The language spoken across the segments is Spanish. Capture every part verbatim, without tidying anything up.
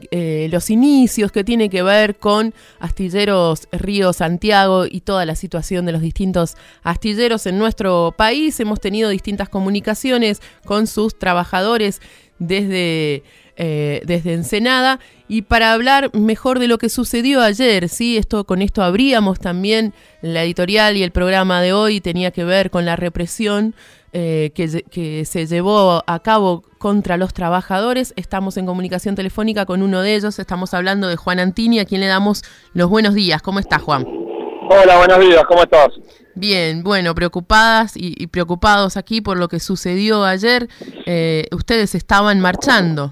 eh, los inicios, que tiene que ver con Astilleros Río Santiago y toda la situación de los distintos astilleros en nuestro país. Hemos tenido distintas comunicaciones con sus trabajadores desde, eh, desde Ensenada, y para hablar mejor de lo que sucedió ayer, ¿sí? Esto, con esto abríamos también la editorial, y el programa de hoy tenía que ver con la represión eh, que, que se llevó a cabo contra los trabajadores. Estamos en comunicación telefónica con uno de ellos, estamos hablando de Juan Antini, a quien le damos los buenos días. ¿Cómo estás, Juan? Hola, buenos días, ¿cómo estás? Bien, bueno, preocupadas y, y preocupados aquí por lo que sucedió ayer. Eh, ustedes estaban marchando.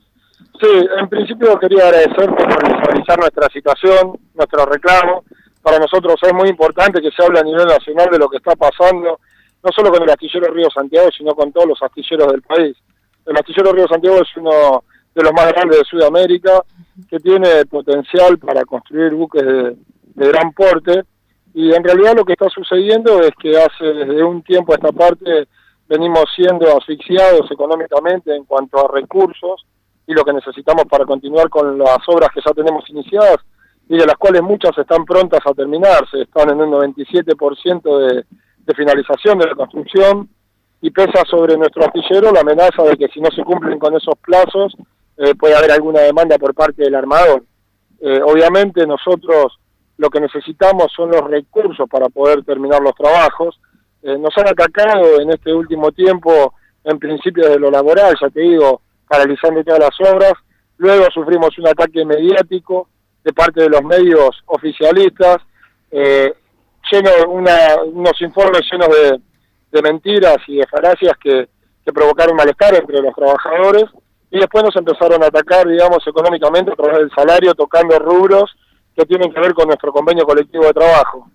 Sí, en principio quería agradecerte por visualizar nuestra situación, nuestro reclamo. Para nosotros es muy importante que se hable a nivel nacional de lo que está pasando, no solo con el astillero Río Santiago, sino con todos los astilleros del país. El astillero Río Santiago es uno de los más grandes de Sudamérica, que tiene potencial para construir buques de, de gran porte, y en realidad lo que está sucediendo es que hace desde un tiempo a esta parte venimos siendo asfixiados económicamente en cuanto a recursos y lo que necesitamos para continuar con las obras que ya tenemos iniciadas, y de las cuales muchas están prontas a terminarse, están en un noventa y siete por ciento de, de finalización de la construcción, y pesa sobre nuestro astillero la amenaza de que si no se cumplen con esos plazos eh, puede haber alguna demanda por parte del armador. Eh, obviamente nosotros lo que necesitamos son los recursos para poder terminar los trabajos. Eh, nos han atacado en este último tiempo, en principio de lo laboral, ya te digo, paralizando todas las obras. Luego sufrimos un ataque mediático de parte de los medios oficialistas, eh, lleno una, unos informes llenos de, de mentiras y de falacias que, que provocaron malestar entre los trabajadores, y después nos empezaron a atacar, digamos, económicamente a través del salario, tocando rubros que tienen que ver con nuestro convenio colectivo de trabajo.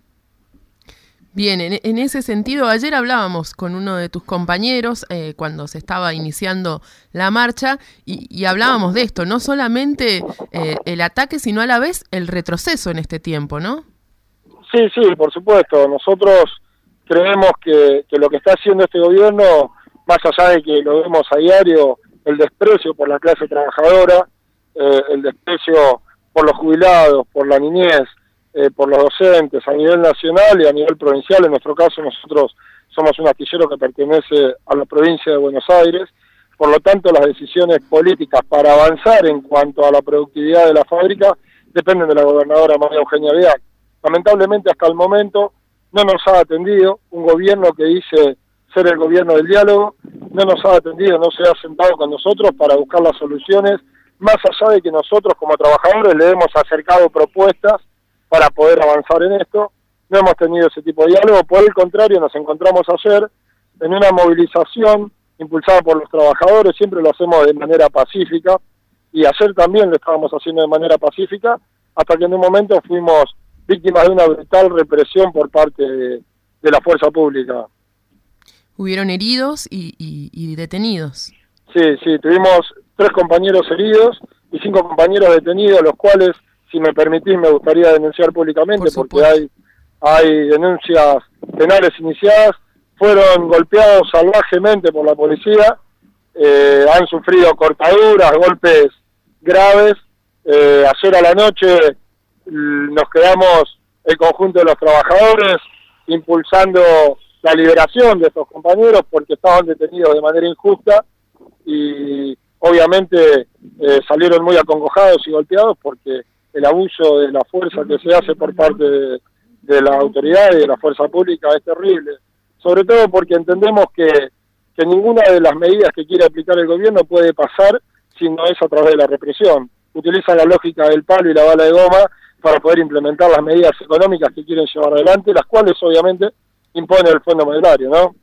Bien, en, en ese sentido, ayer hablábamos con uno de tus compañeros eh, cuando se estaba iniciando la marcha, y, y hablábamos de esto, no solamente eh, el ataque, sino a la vez el retroceso en este tiempo, ¿no? Sí, sí, por supuesto. Nosotros creemos que, que lo que está haciendo este gobierno, más allá de que lo vemos a diario, el desprecio por la clase trabajadora, eh, el desprecio por los jubilados, por la niñez, eh, por los docentes, a nivel nacional y a nivel provincial. En nuestro caso nosotros somos un astillero que pertenece a la provincia de Buenos Aires, por lo tanto las decisiones políticas para avanzar en cuanto a la productividad de la fábrica dependen de la gobernadora María Eugenia Vidal. Lamentablemente hasta el momento no nos ha atendido un gobierno que dice ser el gobierno del diálogo, no nos ha atendido, no se ha sentado con nosotros para buscar las soluciones, más allá de que nosotros como trabajadores le hemos acercado propuestas para poder avanzar en esto. No hemos tenido ese tipo de diálogo, por el contrario nos encontramos ayer en una movilización impulsada por los trabajadores, siempre lo hacemos de manera pacífica, y ayer también lo estábamos haciendo de manera pacífica, hasta que en un momento fuimos víctimas de una brutal represión por parte de, de la fuerza pública. Hubieron heridos y, y, y detenidos. Sí, sí, tuvimos tres compañeros heridos y cinco compañeros detenidos, los cuales, si me permitís, me gustaría denunciar públicamente, por porque hay, hay denuncias penales iniciadas. Fueron golpeados salvajemente por la policía, eh, han sufrido cortaduras, golpes graves. Eh, ayer a la noche nos quedamos el conjunto de los trabajadores impulsando la liberación de estos compañeros porque estaban detenidos de manera injusta, y obviamente eh, salieron muy acongojados y golpeados porque el abuso de la fuerza que se hace por parte de, de la autoridad y de la fuerza pública es terrible, sobre todo porque entendemos que, que ninguna de las medidas que quiere aplicar el gobierno puede pasar si no es a través de la represión. Utilizan la lógica del palo y la bala de goma para poder implementar las medidas económicas que quieren llevar adelante, las cuales obviamente impone el Fondo Monetario, ¿no?